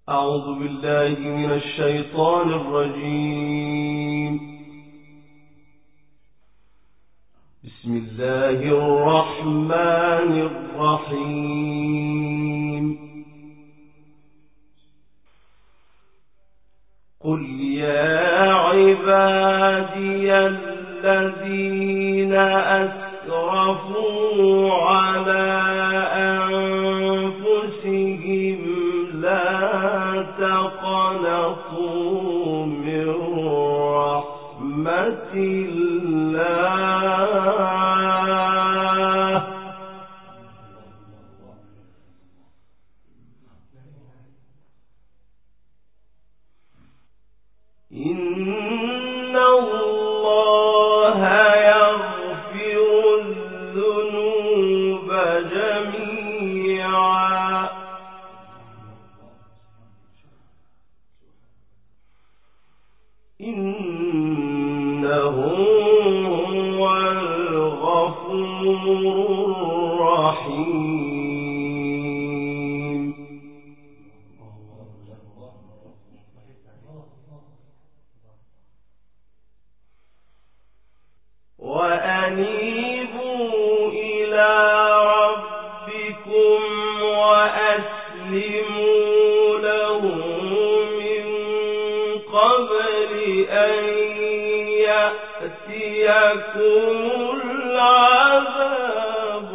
أعوذ بالله من الشيطان الرجيم. بسم الله الرحمن الرحيم. قل يا عبادي الذين أسرفوا على أنفسهم لا تقنطوا من رحمة الله إن الله يغفر الذنوب جميعا إنه هو الغفور الرحيم. وأنيبوا إلى ربكم وأسلموا له من قبل أن يأتيكم العذاب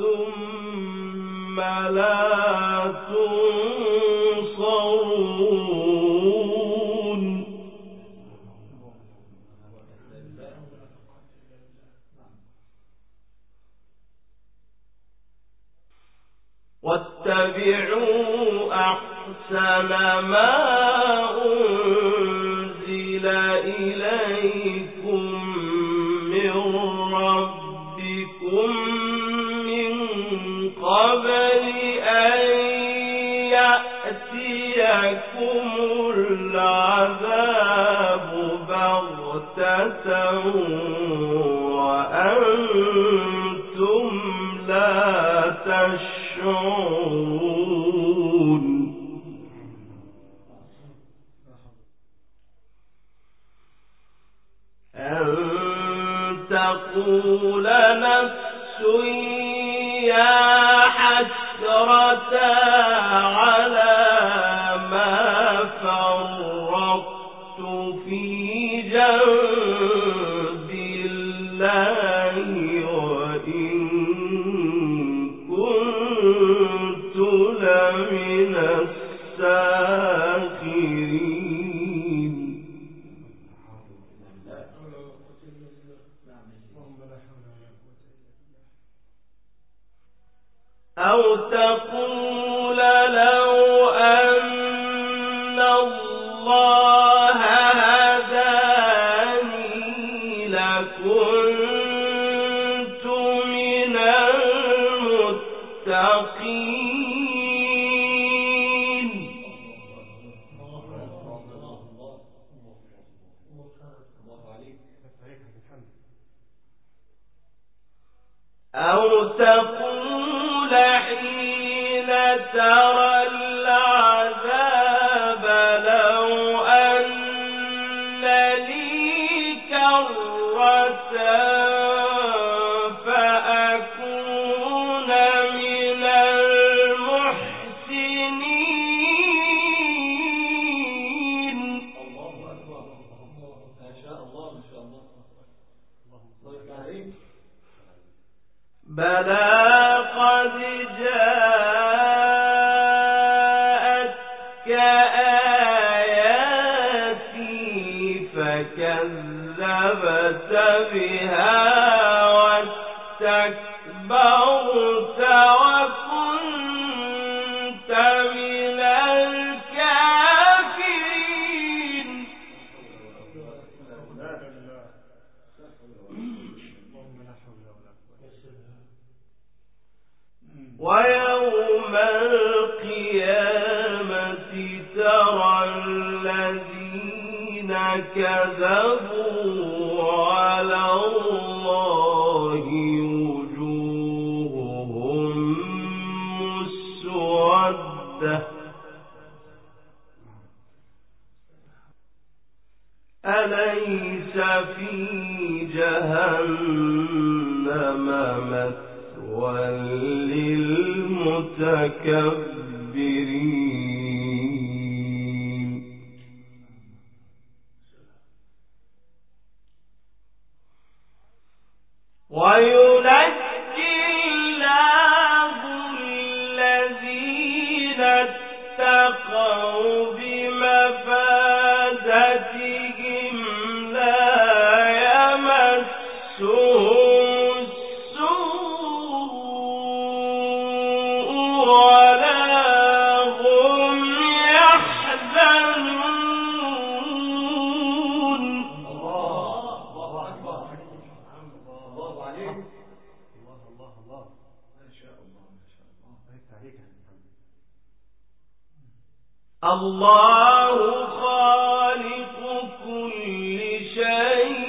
ثم لا تنصرون. واتبعوا أحسن ما أنزل إليكم من ربكم من قبل أن يأتيكم العذاب بغتة وأنتم لا تشعرون. أن تقول نفس يا حسرة على ما فرطت في جنب الله وإن كنت لمن الساخرين. أو تقول لو أن الله هداني لكنت من المتقين. أو تقول حين ترى العذاب لو أن لي كرة فأكون من المحسنين. ما شاء الله ما شاء الله. بلى قد جاءتك آياتي فكذبت بها واستكبرت وكنت من الكافرين. ويوم القيامة ترى الذين كذبوا على الله وجوههم مسودة المتكبرين وينجي الله الذين اتقوا بمفازتهم لا يمسهم السوء ولا هم يحزنون. الله أكبر. الله عليك. الله الله الله. ما شاء الله ما شاء الله. بارك عليك يا محمد. الله خالق كل شيء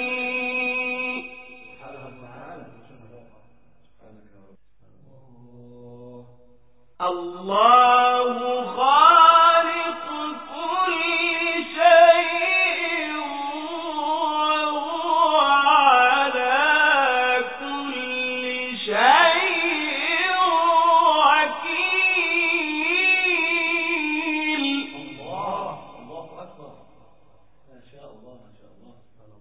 الله خالق كل شيء وهو على كل شيء وكيل. الله أكبر. ما شاء الله ما شاء الله.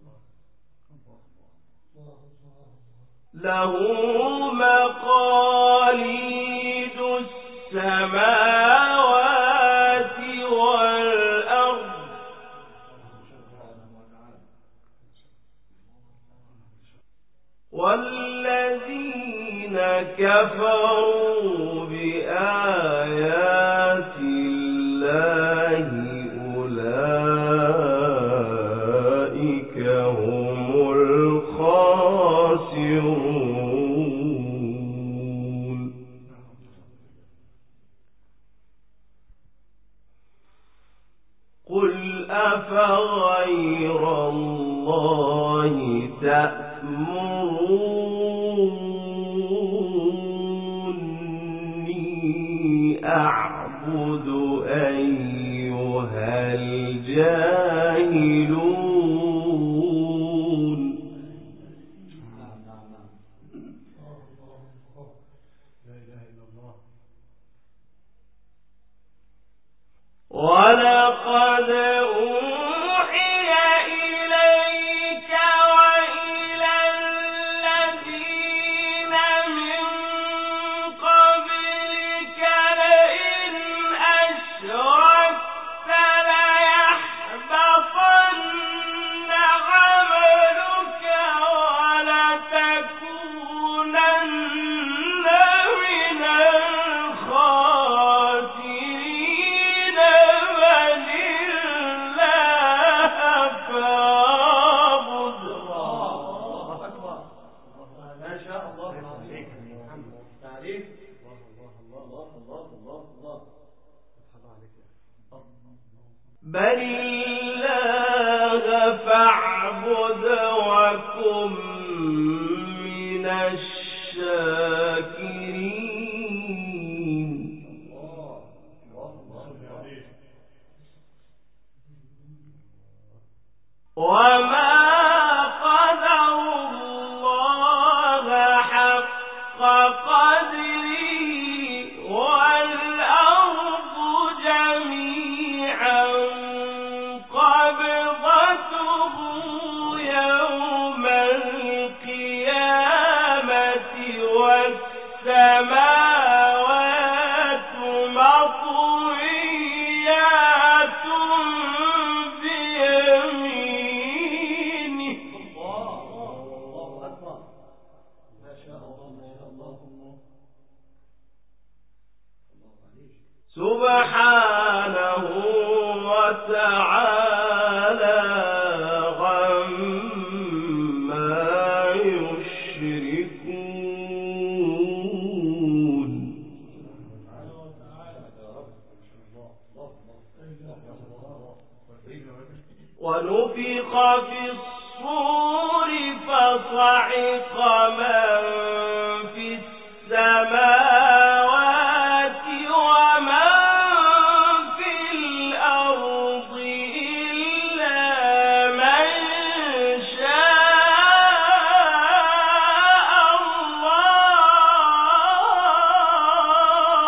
له مقاليد السماوات والأرض والذين كفروا بآيات الله أولئك هم الخاسرون. قل أفغير الله تأمروني أعبد أيها الجاهلون. لا إله إلا الله. ولقد أوحي إليك وإلى الذين من قبلك لئن أشركت ليحبطن عملك ولتكونن من الخاسرين. بل الله فاعبد. الله أكبر. ما شاء الله عليك يا محمد. تعريف. الله الله الله الله الله. بل الله فاعبد وكن من الشاكرين. وما قدر الله حق قدره والأرض جميعا قبضته يوم القيامة والسماوات مطويات بيمينه. الله أكبر. ما شاء الله ما شاء الله. سبحانه وتعالى عما يشركون. ونفخ في الصور فصعق من في السماوات ومن في الأرض إلا من شاء الله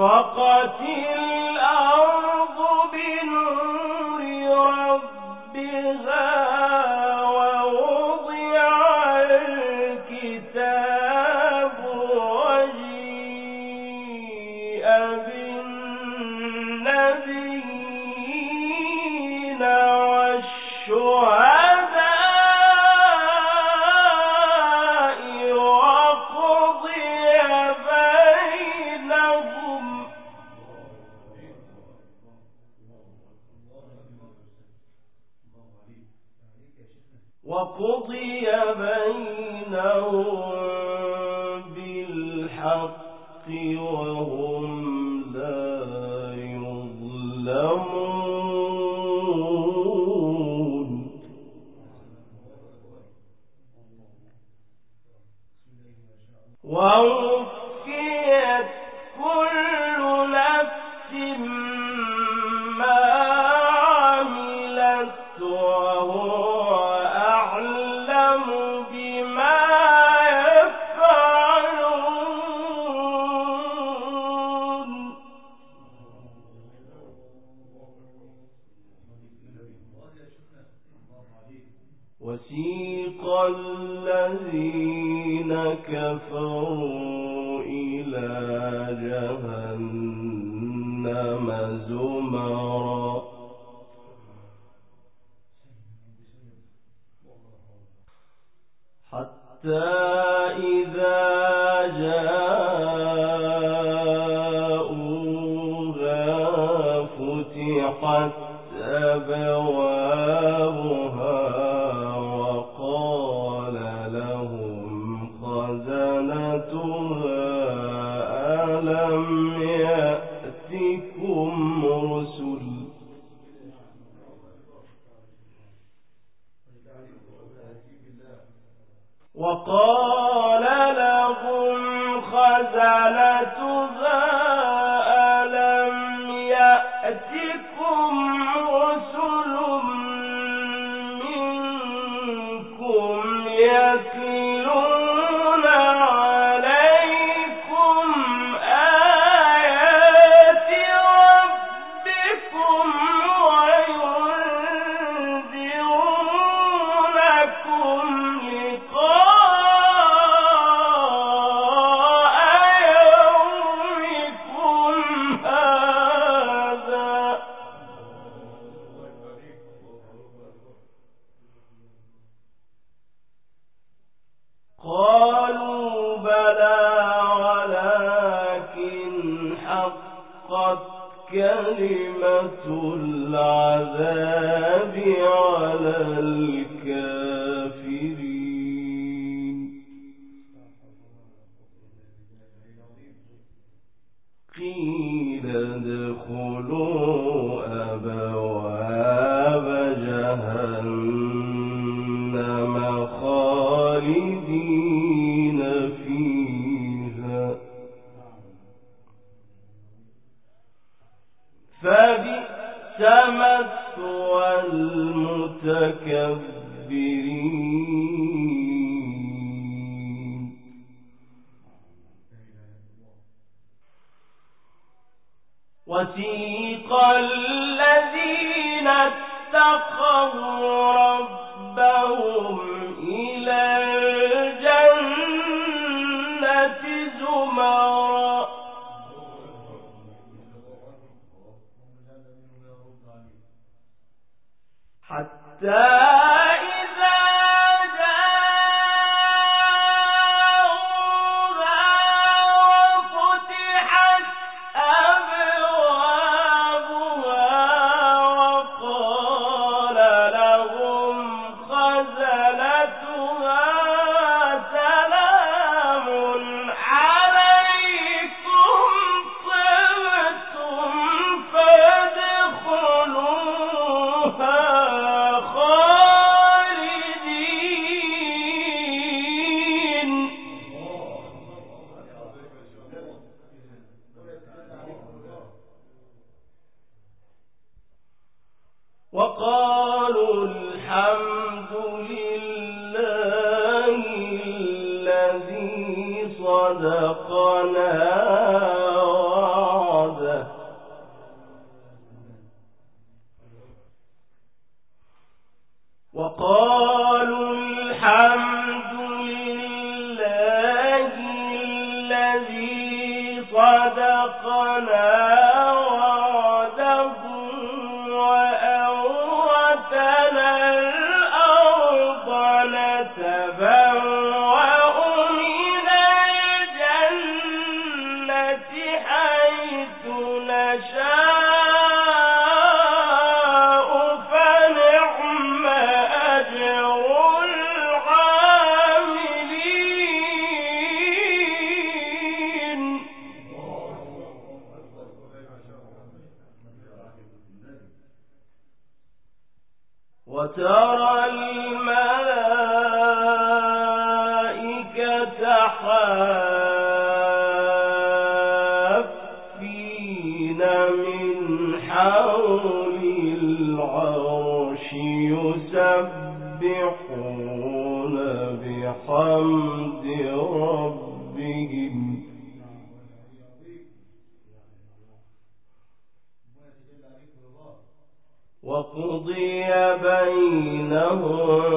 وأشرقت الأرض بنور ربها ووضع الكتاب وجيء بالنبيين والشهداء وقضي بينهم بالحق وهم لا يظلمون ووفيت كل نفس ما عملت وهو أعلم بما يفعلون وسيق الذين كفروا إلى جهنم زمرا حتى إذا جاءوها فتحت أبوابها وقال لهم خزنتها ألم يأتكم رسل وقال لهم خزنتها ألم يأتكم رسل منكم يتلون عليكم آيات ربكم وينذرونكم لقاء يومكم هذا قالوا بلى ولكن حقت كلمة العذاب على الكافرين قيل ادخلوا أبواب جهنم خالدين فيها فبئس مثوى المتكبرين وسيق الذين اتقوا ربهم إلى الجنة زمرا حتى إذا جاءوها وفتحت أبوابها وقال لهم خزنتها سلام عليكم طبتم فادخلوها خالدين وترى الملائكة حافين من حول العرش يسبحون بحمد ربهم وقضي بينهم